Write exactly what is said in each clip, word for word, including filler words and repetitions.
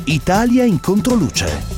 Italia in controluce.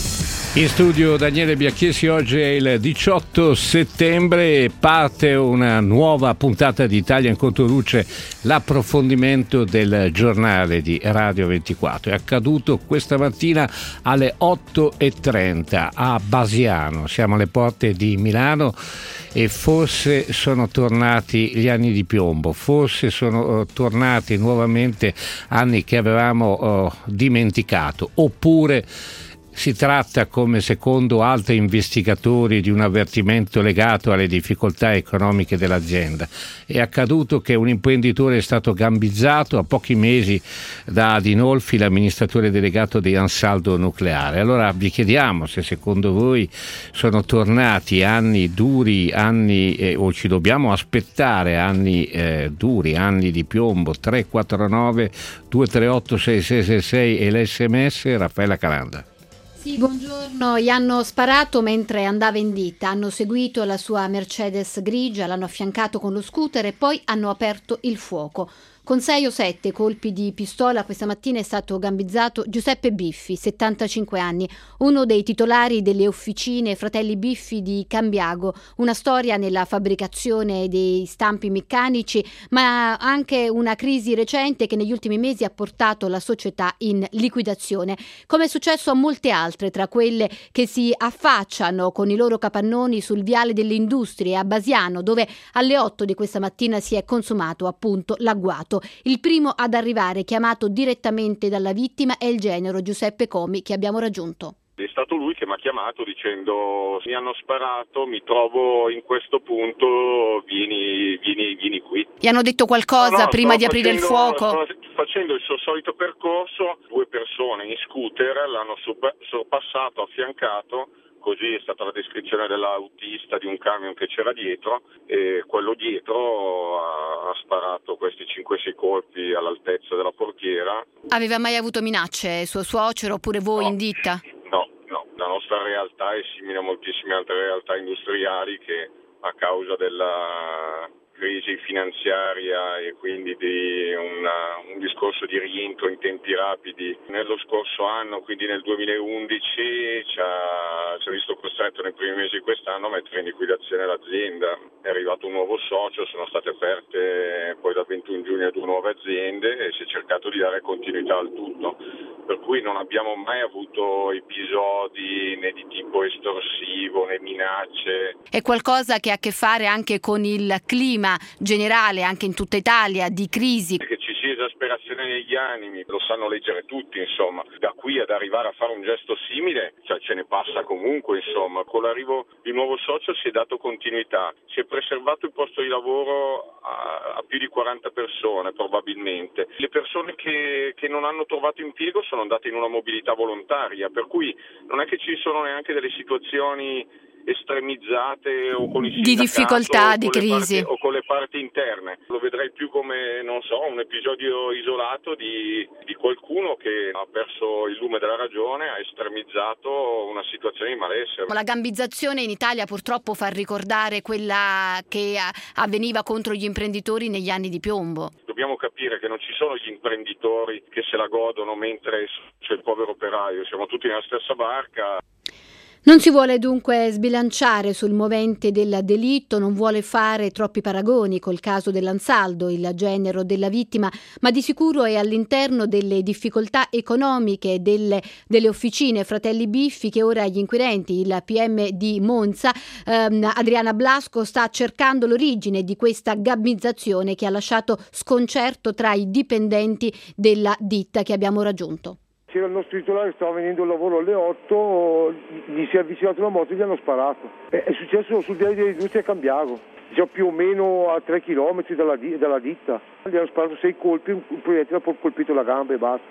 In studio Daniele Biacchiesi, oggi è il diciotto settembre e parte una nuova puntata di Italia in controluce, l'approfondimento del giornale di Radio ventiquattro. È accaduto questa mattina alle otto e trenta a Basiano, siamo alle porte di Milano e forse sono tornati gli anni di piombo, forse sono uh, tornati nuovamente anni che avevamo uh, dimenticato, oppure si tratta, come secondo altri investigatori, di un avvertimento legato alle difficoltà economiche dell'azienda. È accaduto che un imprenditore è stato gambizzato a pochi mesi da Adinolfi, l'amministratore delegato di Ansaldo Nucleare. Allora vi chiediamo se secondo voi sono tornati anni duri, anni eh, o ci dobbiamo aspettare anni eh, duri, anni di piombo. Tre quattro nove due tre otto sei sei sei sei e l'esse emme esse. Raffaella Calanda. Sì, buongiorno. Gli hanno sparato mentre andava in ditta, hanno seguito la sua Mercedes grigia, l'hanno affiancato con lo scooter e poi hanno aperto il fuoco. Con sei o sette colpi di pistola questa mattina è stato gambizzato Giuseppe Biffi, settantacinque anni, uno dei titolari delle officine Fratelli Biffi di Cambiago, una storia nella fabbricazione dei stampi meccanici, ma anche una crisi recente che negli ultimi mesi ha portato la società in liquidazione, come è successo a molte altre, tra quelle che si affacciano con i loro capannoni sul viale delle Industrie a Basiano, dove alle otto di questa mattina si è consumato appunto l'agguato. Il primo ad arrivare, chiamato direttamente dalla vittima, è il genero Giuseppe Comi, che abbiamo raggiunto. È stato lui che mi ha chiamato dicendo: mi hanno sparato, mi trovo in questo punto, vieni, vieni, vieni qui. Gli hanno detto qualcosa no, no, prima di aprire facendo, il fuoco? Sto facendo il suo solito percorso, due persone in scooter l'hanno sorpassato, affiancato. Così è stata la descrizione dell'autista di un camion che c'era dietro, e quello dietro ha, ha sparato questi cinque sei colpi all'altezza della portiera. Aveva mai avuto minacce suo suocero oppure voi no, in ditta? No, no, la nostra realtà è simile a moltissime altre realtà industriali che a causa della crisi finanziaria e quindi di una, un discorso di rientro in tempi rapidi nello scorso anno, quindi nel duemilaundici, ci ha, ci ha visto costretto nei primi mesi di quest'anno a mettere in liquidazione l'azienda. È arrivato un nuovo socio, sono state aperte poi dal ventuno giugno due nuove aziende e si è cercato di dare continuità al tutto, per cui non abbiamo mai avuto episodi né di tipo estorsivo né minacce. È qualcosa che ha a che fare anche con il clima generale anche in tutta Italia di crisi. Che ci sia esasperazione negli animi lo sanno leggere tutti, insomma. Da qui ad arrivare a fare un gesto simile, cioè ce ne passa comunque, insomma. Con l'arrivo di nuovo socio si è dato continuità, si è preservato il posto di lavoro a, a più di quaranta persone probabilmente. Le persone che, che non hanno trovato impiego sono andate in una mobilità volontaria, per cui non è che ci sono neanche delle situazioni estremizzate o con il di difficoltà, di crisi parti, o con le parti interne. Lo vedrei più come, non so, un episodio isolato di, di qualcuno che ha perso il lume della ragione, ha estremizzato una situazione di malessere. La gambizzazione in Italia purtroppo fa ricordare quella che avveniva contro gli imprenditori negli anni di piombo. Dobbiamo capire che non ci sono gli imprenditori che se la godono mentre c'è il povero operaio, siamo tutti nella stessa barca. Non si vuole dunque sbilanciare sul movente del delitto, non vuole fare troppi paragoni col caso dell'Ansaldo, il genero della vittima, ma di sicuro è all'interno delle difficoltà economiche delle, delle officine Fratelli Biffi che ora gli inquirenti, il P M di Monza, ehm, Adriana Blasco, sta cercando l'origine di questa gambizzazione che ha lasciato sconcerto tra i dipendenti della ditta che abbiamo raggiunto. C'era il nostro titolare, stava venendo il lavoro alle otto, gli si è avvicinato una moto e gli hanno sparato. È successo sul viale dell'Industria a Cambiago, già più o meno a tre chilometri dalla, dalla ditta. Gli hanno sparato sei colpi, un proiettile ha colpito la gamba e basta.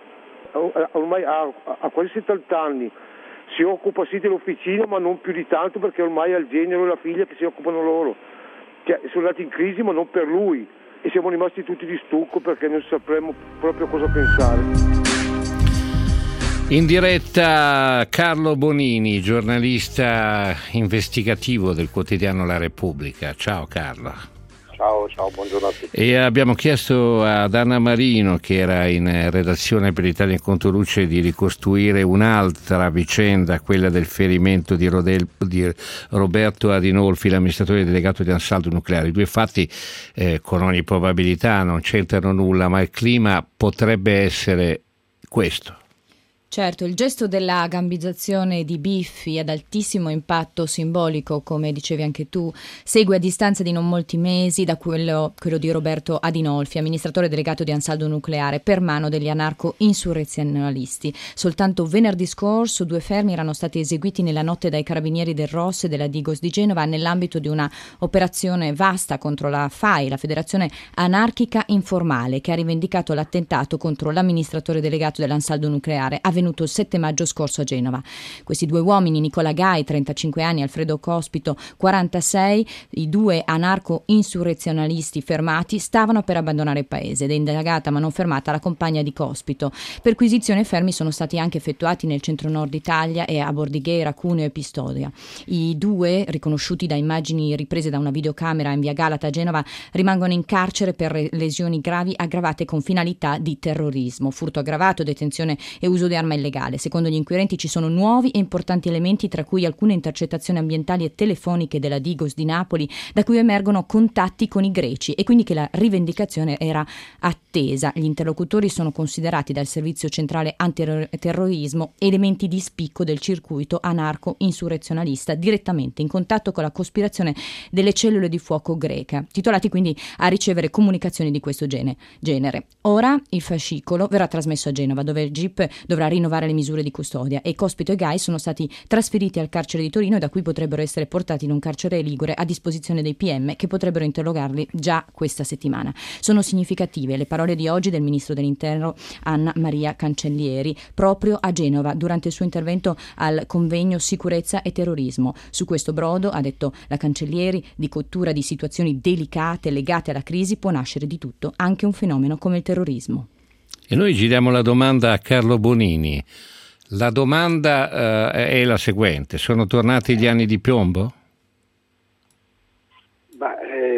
Ormai ha, ha quasi settanta anni, si occupa sì dell'officina ma non più di tanto perché ormai ha il genero e la figlia che si occupano loro. Cioè, sono andati in crisi ma non per lui e siamo rimasti tutti di stucco perché non sapremmo proprio cosa pensare. In diretta Carlo Bonini, giornalista investigativo del quotidiano La Repubblica. Ciao Carlo. Ciao, ciao, buongiorno a tutti. E abbiamo chiesto ad Anna Marino, che era in redazione per l'Italia in Controluce, di ricostruire un'altra vicenda, quella del ferimento di, Rodel, di Roberto Adinolfi, l'amministratore delegato di Ansaldo Nucleare. I due fatti eh, con ogni probabilità non c'entrano nulla, ma il clima potrebbe essere questo. Certo, il gesto della gambizzazione di Biffi ad altissimo impatto simbolico, come dicevi anche tu, segue a distanza di non molti mesi da quello, quello di Roberto Adinolfi, amministratore delegato di Ansaldo Nucleare, per mano degli anarco-insurrezionalisti. Soltanto venerdì scorso due fermi erano stati eseguiti nella notte dai carabinieri del R O S e della Digos di Genova nell'ambito di una operazione vasta contro la F A I, la Federazione Anarchica Informale, che ha rivendicato l'attentato contro l'amministratore delegato dell'Ansaldo Nucleare avvenuto il sette maggio scorso a Genova. Questi due uomini, Nicola Gai, trentacinque anni, Alfredo Cospito, quarantasei, i due anarco-insurrezionalisti fermati, stavano per abbandonare il paese ed è indagata ma non fermata la compagna di Cospito. Perquisizioni e fermi sono stati anche effettuati nel centro-nord Italia e a Bordighera, Cuneo e Pistoia. I due, riconosciuti da immagini riprese da una videocamera in via Galata a Genova, rimangono in carcere per lesioni gravi aggravate con finalità di terrorismo, furto aggravato, detenzione e uso di arma illegale. Secondo gli inquirenti ci sono nuovi e importanti elementi, tra cui alcune intercettazioni ambientali e telefoniche della Digos di Napoli, da cui emergono contatti con i greci e quindi che la rivendicazione era attesa. Gli interlocutori sono considerati dal Servizio Centrale Antiterrorismo elementi di spicco del circuito anarco-insurrezionalista, direttamente in contatto con la cospirazione delle cellule di fuoco greche, titolati quindi a ricevere comunicazioni di questo gene, genere. Ora il fascicolo verrà trasmesso a Genova, dove il G I P dovrà rinnovare le misure di custodia, e Cospito e Gai sono stati trasferiti al carcere di Torino e da qui potrebbero essere portati in un carcere ligure a disposizione dei P M, che potrebbero interrogarli già questa settimana. Sono significative le parole di oggi del ministro dell'Interno Anna Maria Cancellieri proprio a Genova durante il suo intervento al convegno Sicurezza e Terrorismo. Su questo brodo, ha detto la Cancellieri, di cottura di situazioni delicate legate alla crisi può nascere di tutto, anche un fenomeno come il terrorismo. E noi giriamo la domanda a Carlo Bonini. La domanda eh, è la seguente: sono tornati gli anni di piombo? Bah,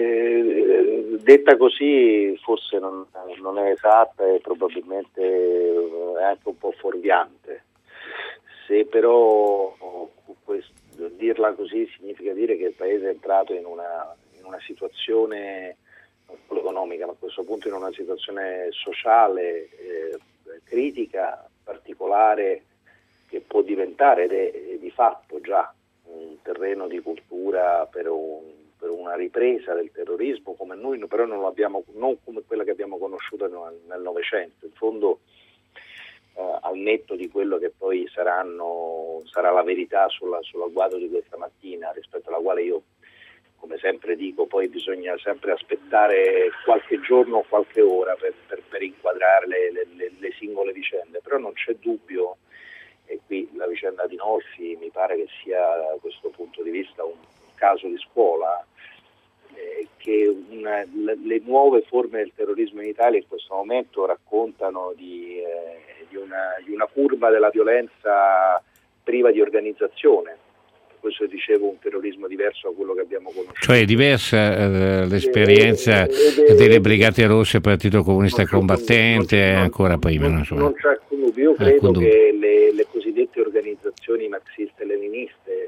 eh, detta così forse non, non è esatta e probabilmente è anche un po' fuorviante. Se però questo, dirla così significa dire che il Paese è entrato in una, in una situazione non solo economica, ma a questo punto in una situazione sociale eh, critica, particolare, che può diventare ed è, è di fatto già un terreno di cultura per, un, per una ripresa del terrorismo, come noi però non lo abbiamo, non come quella che abbiamo conosciuto nel Novecento. In fondo, eh, al netto di quello che poi saranno sarà la verità sulla, sull'agguato di questa mattina, rispetto alla quale io, come sempre dico, poi bisogna sempre aspettare qualche giorno o qualche ora per, per, per inquadrare le, le, le singole vicende, però non c'è dubbio, e qui la vicenda di Adinolfi mi pare che sia da questo punto di vista un caso di scuola, eh, che una, le, le nuove forme del terrorismo in Italia in questo momento raccontano di, eh, di, una, di una curva della violenza priva di organizzazione. Questo dicevo, un terrorismo diverso da quello che abbiamo conosciuto. Cioè è diversa eh, l'esperienza eh, delle Brigate Rosse, Partito Comunista Combattente e ancora prima. Non, insomma. non c'è alcun dubbio. Io credo alcun che le, le cosiddette organizzazioni marxiste e leniniste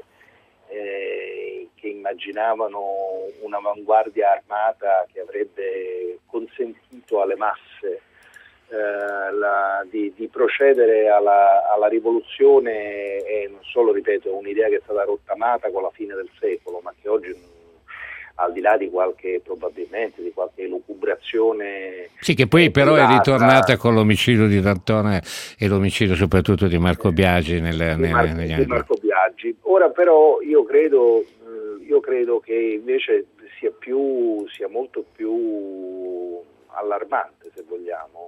eh, che immaginavano un'avanguardia armata che avrebbe consentito alle masse Eh, la, di, di procedere alla, alla rivoluzione, e non solo, ripeto, un'idea che è stata rottamata con la fine del secolo, ma che oggi, al di là di qualche, probabilmente di qualche elucubrazione, sì, che poi però è ritornata con l'omicidio di D'Antona e l'omicidio soprattutto di Marco Biagi nel, di nel, Mar- negli di anni. Marco Biagi. Ora però io credo io credo che invece sia più sia molto più allarmante, se vogliamo,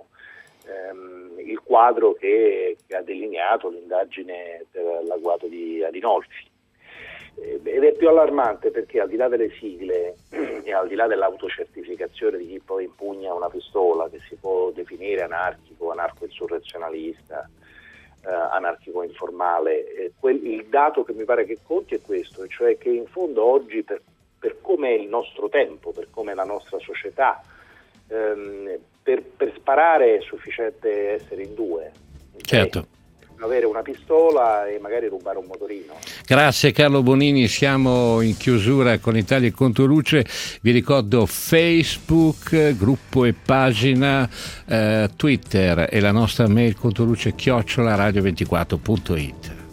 il quadro che, che ha delineato l'indagine per l'agguato di Adinolfi, ed è più allarmante perché, al di là delle sigle e al di là dell'autocertificazione di chi poi impugna una pistola, che si può definire anarchico, anarco-insurrezionalista, eh, anarchico informale, eh, quel, il dato che mi pare che conti è questo, cioè che in fondo oggi per per come è il nostro tempo, per come è la nostra società. Ehm, per, per sparare è sufficiente essere in due. Certo. Okay? Avere una pistola e magari rubare un motorino. Grazie Carlo Bonini, siamo in chiusura con Italia in Controluce. Vi ricordo Facebook, gruppo e pagina, eh, Twitter e la nostra mail controluce chiocciola radio ventiquattro punto it.